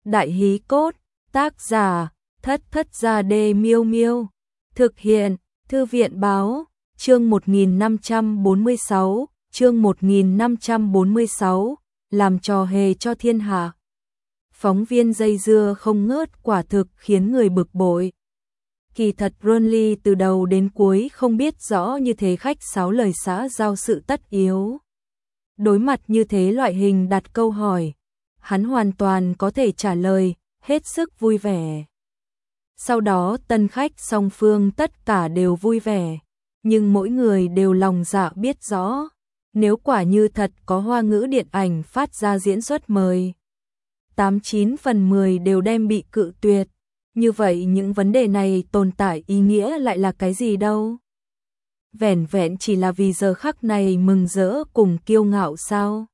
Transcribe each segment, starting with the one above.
Đại hí cốt, tác giả, Thất Thất Gia Đê Miêu Miêu. Thực hiện, Thư viện báo, chương 1546, chương 1546, làm trò hề cho thiên hạ. Phóng viên dây dưa không ngớt quả thực khiến người bực bội. Kỳ thật Ronly từ đầu đến cuối không biết rõ như thế khách sáo lời xã giao sự tất yếu. Đối mặt như thế loại hình đặt câu hỏi, hắn hoàn toàn có thể trả lời, hết sức vui vẻ. Sau đó tân khách song phương tất cả đều vui vẻ, nhưng mỗi người đều lòng dạ biết rõ, nếu quả như thật có Hoa ngữ điện ảnh phát ra diễn xuất mời, 89 phần 10 đều đem bị cự tuyệt. Như vậy những vấn đề này tồn tại ý nghĩa lại là cái gì đâu? Vẻn vẹn chỉ là vì giờ khắc này mừng rỡ cùng kiêu ngạo sao?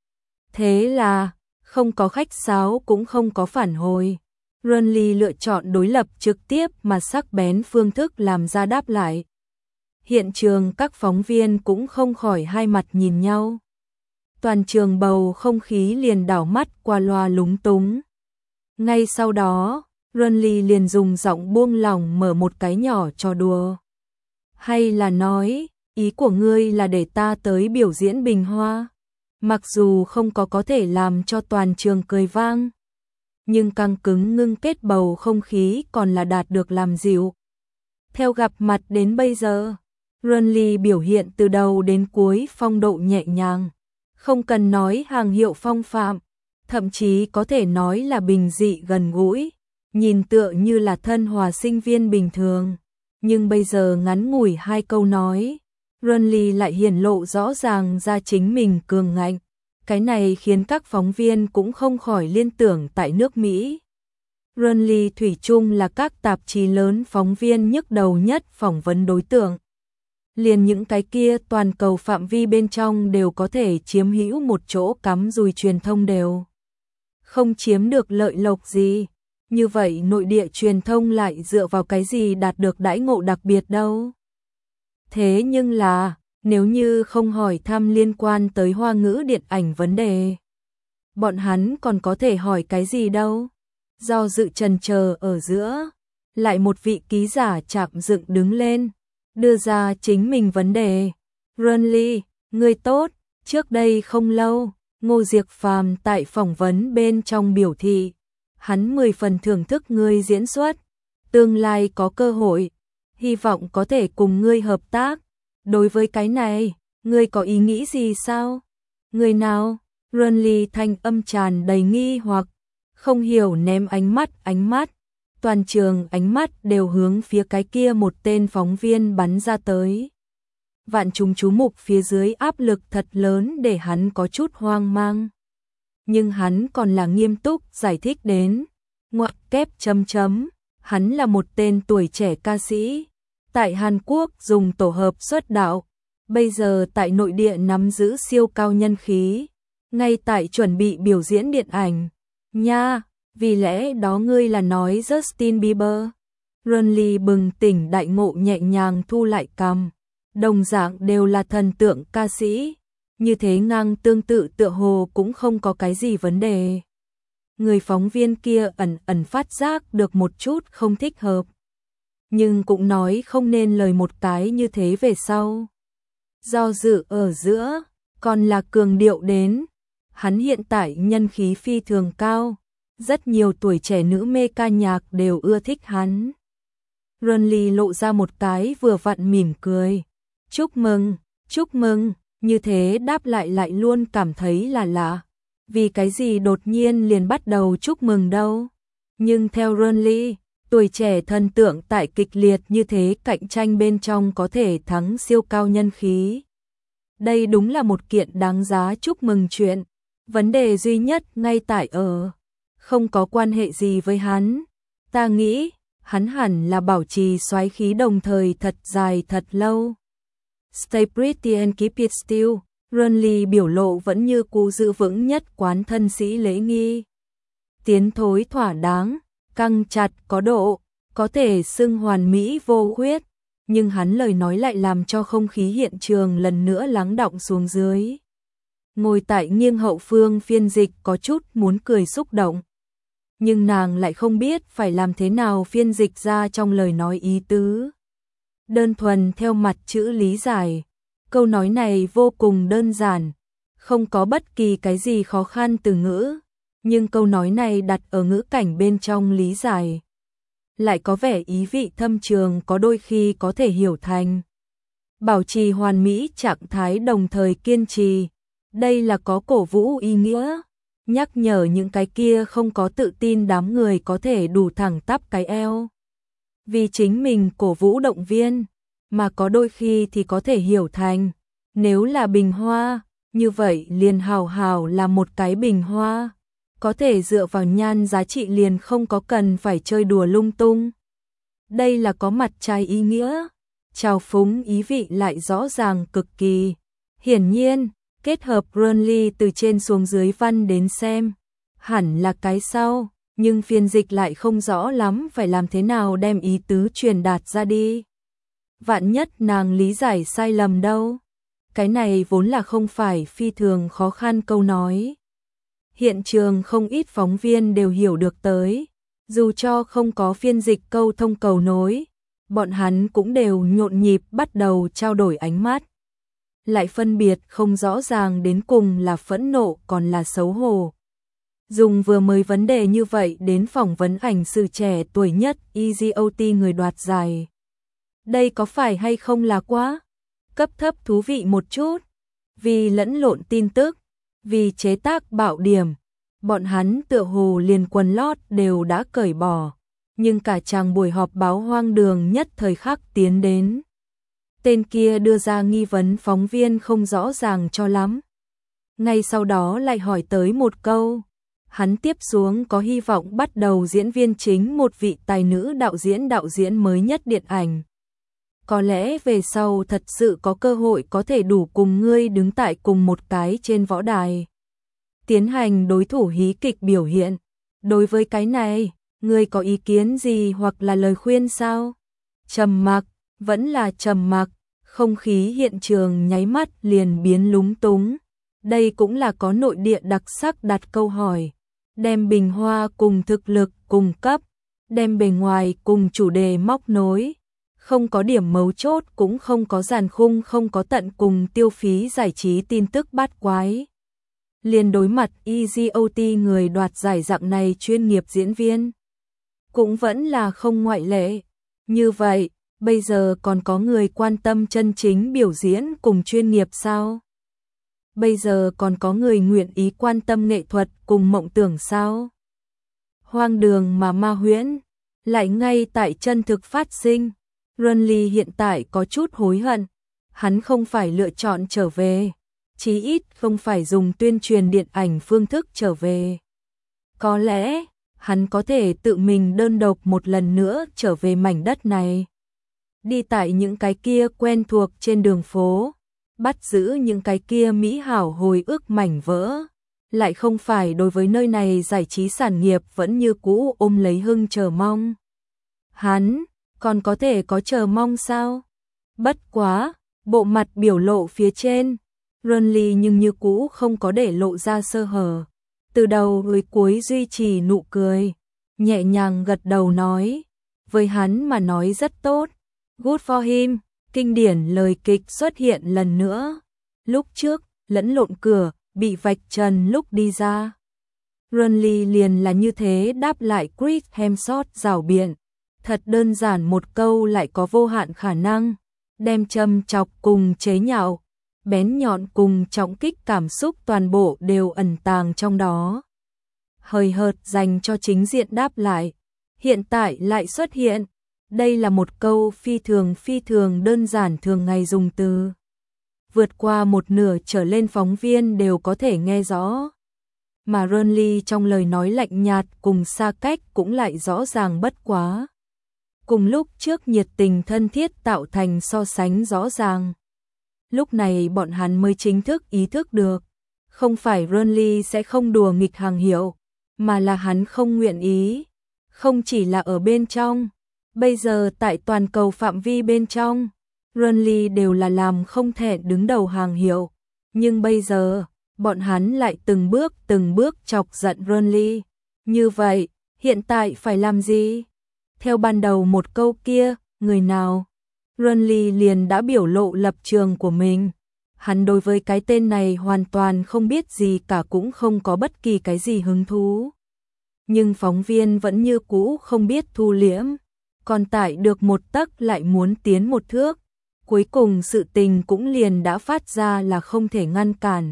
Thế là, không có khách sáo cũng không có phản hồi. Ronly lựa chọn đối lập trực tiếp mà sắc bén phương thức làm ra đáp lại. Hiện trường các phóng viên cũng không khỏi hai mặt nhìn nhau. Toàn trường bầu không khí liền đảo mắt qua loa lúng túng. Ngay sau đó, Ronly liền dùng giọng buông lỏng mở một cái nhỏ trò đùa. Hay là nói, ý của ngươi là để ta tới biểu diễn Bình Hoa? Mặc dù không có thể làm cho toàn trường cười vang, nhưng căng cứng ngưng kết bầu không khí còn là đạt được làm dịu. Theo gặp mặt đến bây giờ, Ronly biểu hiện từ đầu đến cuối phong độ nhẹ nhàng, không cần nói hàng hiệu phong phạm, thậm chí có thể nói là bình dị gần gũi, nhìn tựa như là thân hòa sinh viên bình thường. Nhưng bây giờ ngắn ngủi hai câu nói, Ronly lại hiển lộ rõ ràng ra chính mình cường ngạnh. Cái này khiến các phóng viên cũng không khỏi liên tưởng tại nước Mỹ. Ronly thủy chung là các tạp chí lớn phóng viên nhức đầu nhất phỏng vấn đối tượng. Liền những cái kia toàn cầu phạm vi bên trong đều có thể chiếm hữu một chỗ cắm dùi truyền thông đều không chiếm được lợi lộc gì. Như vậy nội địa truyền thông lại dựa vào cái gì đạt được đãi ngộ đặc biệt đâu? Thế nhưng là, nếu như không hỏi thăm liên quan tới Hoa ngữ điện ảnh vấn đề, bọn hắn còn có thể hỏi cái gì đâu? Do dự chần chờ ở giữa, lại một vị ký giả chạm dựng đứng lên, đưa ra chính mình vấn đề. Ronly, ngươi tốt, trước đây không lâu, Ngô Diệc Phàm tại phỏng vấn bên trong biểu thị, hắn 10 phần thưởng thức ngươi diễn xuất, tương lai có cơ hội, hy vọng có thể cùng ngươi hợp tác. Đối với cái này, ngươi có ý nghĩ gì sao? Người nào? Ronly thanh âm tràn đầy nghi hoặc, không hiểu ném ánh mắt. Toàn trường ánh mắt đều hướng phía cái kia một tên phóng viên bắn ra tới. Vạn chúng chú mục phía dưới áp lực thật lớn để hắn có chút hoang mang. Nhưng hắn còn là nghiêm túc giải thích đến. Ngoặc kép chấm chấm, hắn là một tên tuổi trẻ ca sĩ. Tại Hàn Quốc dùng tổ hợp xuất đạo, bây giờ tại nội địa nắm giữ siêu cao nhân khí, ngay tại chuẩn bị biểu diễn điện ảnh. Nha, vì lẽ đó ngươi là nói Justin Bieber? Ronly bừng tỉnh đại ngộ nhẹ nhàng thu lại cằm, đồng dạng đều là thần tượng ca sĩ, như thế ngang tương tự tựa hồ cũng không có cái gì vấn đề. Người phóng viên kia ẩn phát giác được một chút không thích hợp, nhưng cũng nói không nên lời một cái như thế về sau. Do dự ở giữa, còn là cường điệu đến, hắn hiện tại nhân khí phi thường cao, rất nhiều tuổi trẻ nữ mê ca nhạc đều ưa thích hắn. Ronly lộ ra một cái vừa vặn mỉm cười. Chúc mừng, như thế đáp lại luôn cảm thấy là lạ. Vì cái gì đột nhiên liền bắt đầu chúc mừng đâu? Nhưng theo Ronly, tuổi trẻ thần tượng tại kịch liệt như thế cạnh tranh bên trong có thể thắng siêu cao nhân khí. Đây đúng là một kiện đáng giá chúc mừng chuyện. Vấn đề duy nhất ngay tại ở, không có quan hệ gì với hắn. Ta nghĩ, hắn hẳn là bảo trì soái khí đồng thời thật dài thật lâu. Stay pretty and keep it still. Ronly biểu lộ vẫn như cũ giữ vững nhất quán thân sĩ lễ nghi. Tiến thối thỏa đáng, căng chặt có độ, có thể xưng hoàn mỹ vô khuyết, nhưng hắn lời nói lại làm cho không khí hiện trường lần nữa lắng đọng xuống dưới. Ngồi tại nghiêng hậu phương phiên dịch có chút muốn cười xúc động. nhưng nàng lại không biết phải làm thế nào phiên dịch ra trong lời nói ý tứ. Đơn thuần theo mặt chữ lý giải, câu nói này vô cùng đơn giản, không có bất kỳ cái gì khó khăn từ ngữ, nhưng câu nói này đặt ở ngữ cảnh bên trong lý giải lại có vẻ ý vị thâm trường, có đôi khi có thể hiểu thành bảo trì hoàn mỹ trạng thái đồng thời kiên trì. Đây là có cổ vũ ý nghĩa, nhắc nhở những cái kia không có tự tin đám người có thể đủ thẳng tắp cái eo vì chính mình cổ vũ động viên, mà có đôi khi thì có thể hiểu thành nếu là bình hoa, như vậy liền hào hào là một cái bình hoa, có thể dựa vào nhan giá trị liền không có cần phải chơi đùa lung tung. Đây là có mặt trái ý nghĩa, trào phúng ý vị lại rõ ràng cực kỳ. Hiển nhiên, kết hợp Burnley từ trên xuống dưới văn đến xem, hẳn là cái sau, nhưng phiên dịch lại không rõ lắm phải làm thế nào đem ý tứ truyền đạt ra đi. Vạn nhất nàng lý giải sai lầm đâu. Cái này vốn là không phải phi thường khó khăn câu nói. Hiện trường không ít phóng viên đều hiểu được tới, dù cho không có phiên dịch câu thông cầu nối, bọn hắn cũng đều nhộn nhịp bắt đầu trao đổi ánh mắt. Lại phân biệt không rõ ràng đến cùng là phẫn nộ còn là xấu hổ. Dùng vừa mới vấn đề như vậy đến phỏng vấn ảnh sự trẻ tuổi nhất EGOT người đoạt giải. Đây có phải hay không là quá cấp thấp thú vị một chút? Vì lẫn lộn tin tức, vì chế tác bạo điểm, bọn hắn tựa hồ liền quần lót đều đã cởi bỏ, nhưng cả chàng buổi họp báo hoang đường nhất thời khắc tiến đến. Tên kia đưa ra nghi vấn phóng viên không rõ ràng cho lắm. Ngay sau đó lại hỏi tới một câu. Hắn tiếp xuống có hy vọng bắt đầu diễn viên chính một vị tài nữ đạo diễn mới nhất điện ảnh. Có lẽ về sau thật sự có cơ hội có thể đủ cùng ngươi đứng tại cùng một cái trên võ đài. Tiến hành đối thủ hí kịch biểu hiện. Đối với cái này, ngươi có ý kiến gì hoặc là lời khuyên sao? Trầm mặc, vẫn là trầm mặc, không khí hiện trường nháy mắt liền biến lúng túng. Đây cũng là có nội địa đặc sắc đặt câu hỏi. Đem bình hoa cùng thực lực cùng cấp, đem bề ngoài cùng chủ đề móc nối. Không có điểm mấu chốt cũng không có dàn khung, không có tận cùng tiêu phí giải trí tin tức bát quái. Liền đối mặt EGOT người đoạt giải dạng này chuyên nghiệp diễn viên. Cũng vẫn là không ngoại lệ. Như vậy, bây giờ còn có người quan tâm chân chính biểu diễn cùng chuyên nghiệp sao? Bây giờ còn có người nguyện ý quan tâm nghệ thuật cùng mộng tưởng sao? Hoang đường mà ma huyễn, lại ngay tại chân thực phát sinh. Burnley hiện tại có chút hối hận, hắn không phải lựa chọn trở về, chí ít không phải dùng tuyên truyền điện ảnh phương thức trở về. Có lẽ, hắn có thể tự mình đơn độc một lần nữa trở về mảnh đất này. Đi tại những cái kia quen thuộc trên đường phố, bắt giữ những cái kia mỹ hảo hồi ức mảnh vỡ, lại không phải đối với nơi này giải trí sản nghiệp vẫn như cũ ôm lấy hưng chờ mong. Hắn còn có thể có chờ mong sao? Bất quá, bộ mặt biểu lộ phía trên, Burnley nhưng như cũ không có để lộ ra sơ hở. Từ đầu tới cuối duy trì nụ cười, nhẹ nhàng gật đầu nói, với hắn mà nói rất tốt. Good for him, kinh điển lời kịch xuất hiện lần nữa. Lúc trước, lẫn lộn cửa, bị vạch trần lúc đi ra. Burnley liền là như thế đáp lại Chris Hemsworth rảo biện. Thật đơn giản một câu lại có vô hạn khả năng, đem châm chọc cùng chế nhạo, bén nhọn cùng trọng kích cảm xúc toàn bộ đều ẩn tàng trong đó. Hời hợt dành cho chính diện đáp lại, hiện tại lại xuất hiện. Đây là một câu phi thường đơn giản thường ngày dùng từ. Vượt qua một nửa trở lên phóng viên đều có thể nghe rõ. Mà Burnley trong lời nói lạnh nhạt cùng xa cách cũng lại rõ ràng bất quá. Cùng lúc trước nhiệt tình thân thiết tạo thành so sánh rõ ràng. Lúc này bọn hắn mới chính thức ý thức được. Không phải Burnley sẽ không đùa nghịch hàng hiệu, mà là hắn không nguyện ý. Không chỉ là ở bên trong. Bây giờ tại toàn cầu phạm vi bên trong, Burnley đều là làm không thể đứng đầu hàng hiệu. Nhưng bây giờ, bọn hắn lại từng bước chọc giận Burnley. Như vậy, Hiện tại phải làm gì? Theo ban đầu một câu kia, người nào? Renly liền đã biểu lộ lập trường của mình. Hắn đối với cái tên này hoàn toàn không biết gì cả, cũng không có bất kỳ cái gì hứng thú. Nhưng phóng viên vẫn như cũ không biết thu liễm, còn tải được một tấc lại muốn tiến một thước. Cuối cùng sự tình cũng liền đã phát ra là không thể ngăn cản.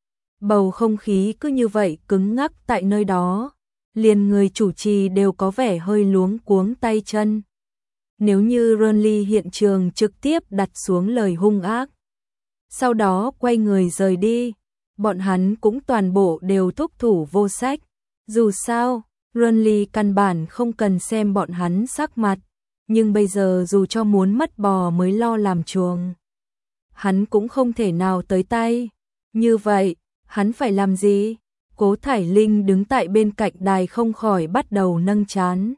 Bầu không khí cứ như vậy cứng ngắc tại nơi đó, liền người chủ trì đều có vẻ hơi luống cuống tay chân. Nếu như Renly hiện trường trực tiếp đặt xuống lời hung ác, sau đó quay người rời đi, bọn hắn cũng toàn bộ đều thúc thủ vô sách. Dù sao, Renly căn bản không cần xem bọn hắn sắc mặt, nhưng bây giờ dù cho muốn mất bò mới lo làm chuồng, hắn cũng không thể nào tới tay. Như vậy, hắn phải làm gì? Cố Thải Linh đứng tại bên cạnh đài không khỏi bắt đầu nâng trán.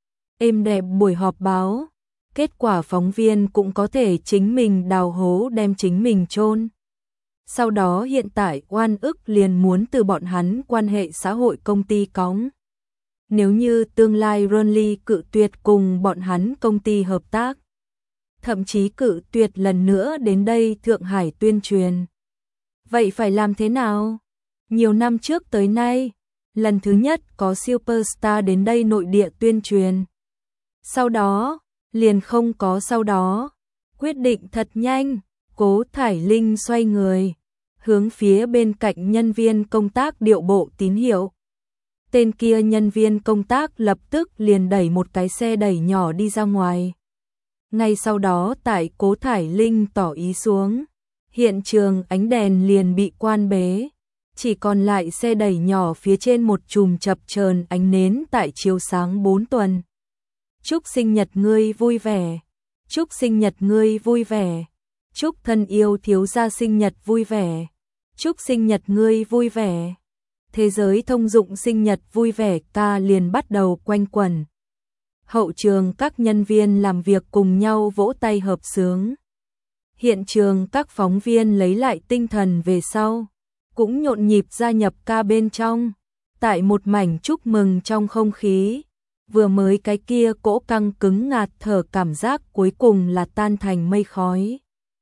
Êm đẹp buổi họp báo, kết quả phóng viên cũng có thể chính mình đào hố đem chính mình chôn. Sau đó hiện tại oan ức liền muốn từ bọn hắn quan hệ xã hội công ty cõng. Nếu như tương lai Renly cự tuyệt cùng bọn hắn công ty hợp tác, thậm chí cự tuyệt lần nữa đến đây Thượng Hải tuyên truyền, vậy phải làm thế nào? Nhiều năm trước tới nay, lần thứ nhất có superstar đến đây nội địa tuyên truyền. Sau đó, liền không có sau đó. Quyết định thật nhanh, Cố Thải Linh xoay người, hướng phía bên cạnh nhân viên công tác điệu bộ tín hiệu. Tên kia nhân viên công tác lập tức liền đẩy một cái xe đẩy nhỏ đi ra ngoài. Ngay sau đó tại Cố Thải Linh tỏ ý xuống, hiện trường ánh đèn liền bị quan bế, chỉ còn lại xe đẩy nhỏ phía trên một chùm chập chờn ánh nến tại chiếu sáng 4 tuần. Chúc sinh nhật ngươi vui vẻ, chúc sinh nhật ngươi vui vẻ, chúc thân yêu thiếu gia sinh nhật vui vẻ, chúc sinh nhật ngươi vui vẻ. Thế giới thông dụng sinh nhật vui vẻ ca liền bắt đầu quanh quẩn. Hậu trường các nhân viên làm việc cùng nhau vỗ tay hợp xướng. Hiện trường các phóng viên lấy lại tinh thần về sau, cũng nhộn nhịp gia nhập ca bên trong. Tại một mảnh chúc mừng trong không khí, vừa mới cái kia cỗ căng cứng ngạt thở cảm giác cuối cùng là tan thành mây khói.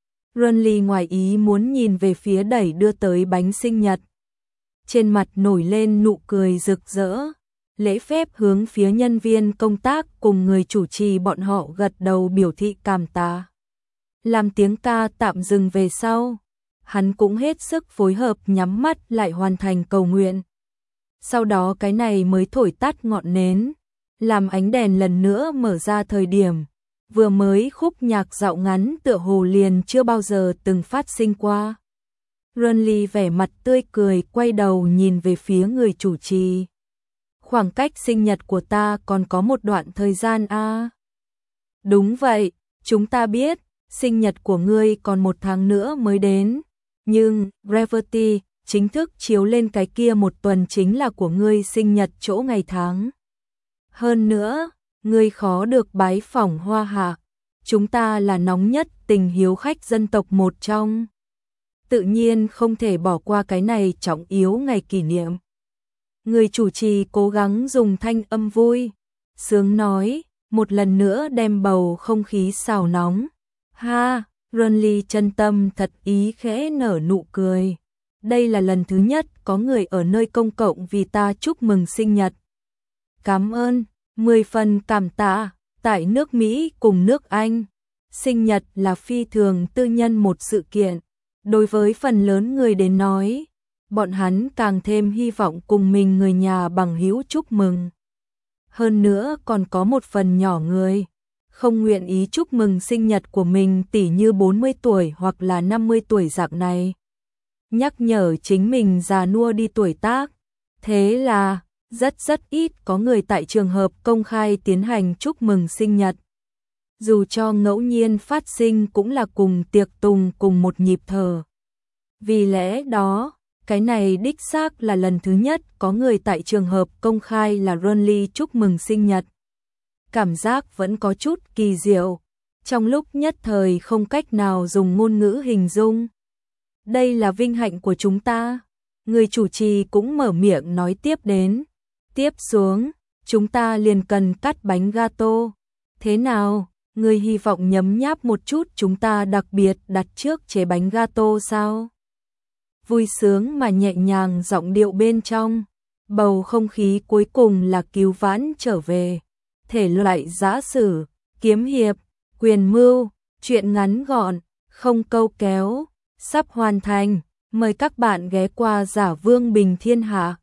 Renly ngoài ý muốn nhìn về phía đẩy đưa tới bánh sinh nhật. Trên mặt nổi lên nụ cười rực rỡ, lễ phép hướng phía nhân viên công tác cùng người chủ trì bọn họ gật đầu biểu thị cảm tạ. Làm tiếng ca tạm dừng về sau, hắn cũng hết sức phối hợp nhắm mắt lại hoàn thành cầu nguyện. Sau đó cái này mới thổi tắt ngọn nến, làm ánh đèn lần nữa mở ra thời điểm, vừa mới khúc nhạc dạo ngắn tựa hồ liền chưa bao giờ từng phát sinh qua. Renly vẻ mặt tươi cười quay đầu nhìn về phía người chủ trì. Khoảng cách sinh nhật của ta còn có một đoạn thời gian à? Đúng vậy, chúng ta biết, sinh nhật của ngươi còn 1 tháng nữa mới đến. Nhưng, Gravity, chính thức chiếu lên cái kia 1 tuần chính là của ngươi sinh nhật chỗ ngày tháng. Hơn nữa, ngươi khó được bái phỏng Hoa Hạ. Chúng ta là nóng nhất tình hiếu khách dân tộc một trong. Tự nhiên không thể bỏ qua cái này trọng yếu ngày kỷ niệm. Người chủ trì cố gắng dùng thanh âm vui, sướng nói, một lần nữa đem bầu không khí xào nóng. Ha, Renly chân tâm thật ý khẽ nở nụ cười. Đây là lần thứ nhất có người ở nơi công cộng vì ta chúc mừng sinh nhật. Cảm ơn, 10 phần cảm tạ. Tại nước Mỹ cùng nước Anh, sinh nhật là phi thường tư nhân một sự kiện. Đối với phần lớn người đến nói, bọn hắn càng thêm hy vọng cùng mình người nhà bằng hữu chúc mừng. Hơn nữa còn có một phần nhỏ người không nguyện ý chúc mừng sinh nhật của mình, tỉ như 40 tuổi hoặc là 50 tuổi dạng này. Nhắc nhở chính mình già nua đi tuổi tác. Thế là rất ít có người tại trường hợp công khai tiến hành chúc mừng sinh nhật. Dù cho ngẫu nhiên phát sinh cũng là cùng tiệc tùng cùng một nhịp thở. Vì lẽ đó, cái này đích xác là lần thứ nhất có người tại trường hợp công khai là Renly chúc mừng sinh nhật. Cảm giác vẫn có chút kỳ diệu, trong lúc nhất thời không cách nào dùng ngôn ngữ hình dung. Đây là vinh hạnh của chúng ta. Người chủ trì cũng mở miệng nói tiếp đến. Tiếp xuống, chúng ta liền cần cắt bánh gato. Thế nào, ngươi hy vọng nhấm nháp một chút chúng ta đặc biệt đặt trước chế bánh gato sao? Vui sướng mà nhẹ nhàng giọng điệu bên trong, bầu không khí cuối cùng là cứu vãn trở về. Thể loại giã sử, kiếm hiệp, quyền mưu, truyện ngắn gọn, không câu kéo, sắp hoàn thành. Mời các bạn ghé qua Giả Vương Bình Thiên Hạ.